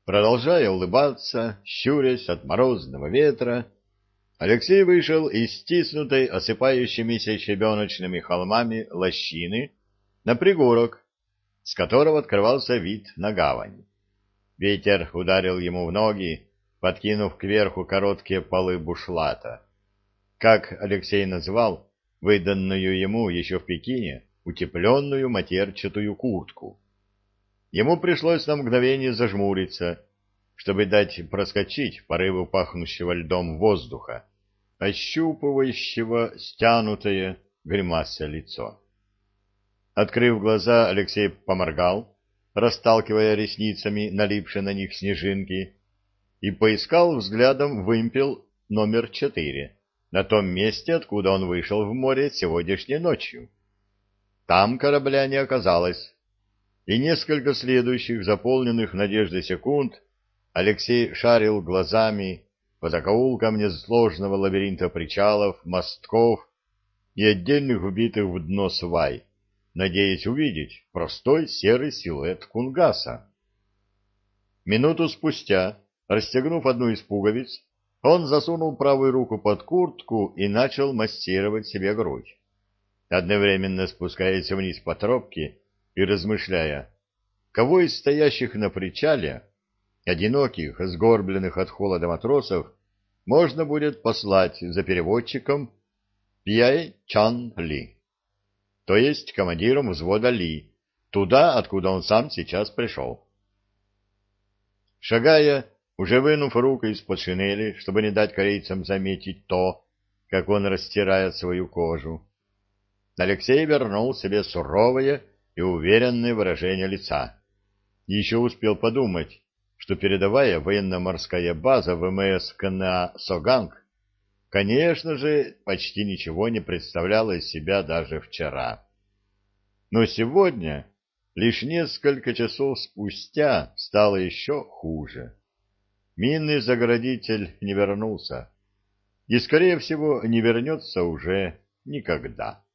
Продолжая улыбаться, щурясь от морозного ветра, Алексей вышел из стиснутой осыпающимися щебеночными холмами лощины на пригорок, с которого открывался вид на гавань. Ветер ударил ему в ноги, подкинув кверху короткие полы бушлата. Как Алексей назвал выданную ему еще в Пекине утепленную матерчатую куртку. Ему пришлось на мгновение зажмуриться, чтобы дать проскочить порыву пахнущего льдом воздуха, ощупывающего стянутое гримаса лицо. Открыв глаза, Алексей поморгал, расталкивая ресницами налипшие на них снежинки, и поискал взглядом вымпел номер 4 на том месте, откуда он вышел в море сегодняшней ночью. Там корабля не оказалось, и несколько следующих, заполненных надеждой секунд, Алексей шарил глазами по закоулкам несложного лабиринта причалов, мостков и отдельных вбитых в дно свай, надеясь увидеть простой серый силуэт Кунгаса. Минуту спустя, расстегнув одну из пуговиц, он засунул правую руку под куртку и начал массировать себе грудь, одновременно спускаясь вниз по тропке и размышляя, кого из стоящих на причале, одиноких, сгорбленных от холода матросов, можно будет послать за переводчиком Пьяй Чан Ли, то есть командиром взвода Ли, туда, откуда он сам сейчас пришел. Шагая, уже вынув руку из-под шинели, чтобы не дать корейцам заметить то, как он растирает свою кожу, Алексей вернул себе суровое и уверенное выражение лица. Еще успел подумать, что передовая военно-морская база ВМС КНА «Соганг», конечно же, почти ничего не представляла из себя даже вчера. Но сегодня, лишь несколько часов спустя, стало еще хуже. Минный заградитель не вернулся и, скорее всего, не вернется уже никогда.